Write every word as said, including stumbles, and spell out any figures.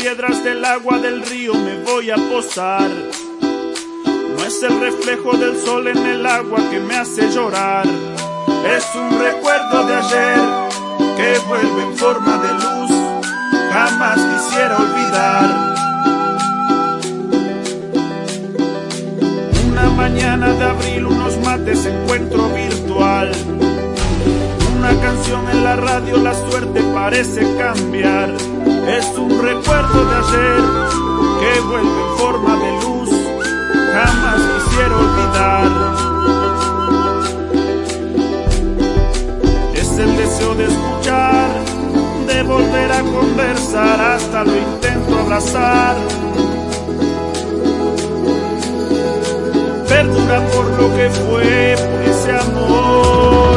piedras del agua del río me voy a posar. No es el reflejo del sol en el agua que me hace llorar, es un recuerdo de ayer que vuelve en forma de luz, jamás quisiera olvidar. Una mañana de abril, unos mates, encuentro virtual, una canción en la radio, la suerte parece cambiar. Es un recuerdo de ayer que vuelve en forma de luz, jamás quisiera olvidar. Es el deseo de escuchar, de volver a conversar, hasta lo intento abrazar. Perdura por lo que fue, por ese amor.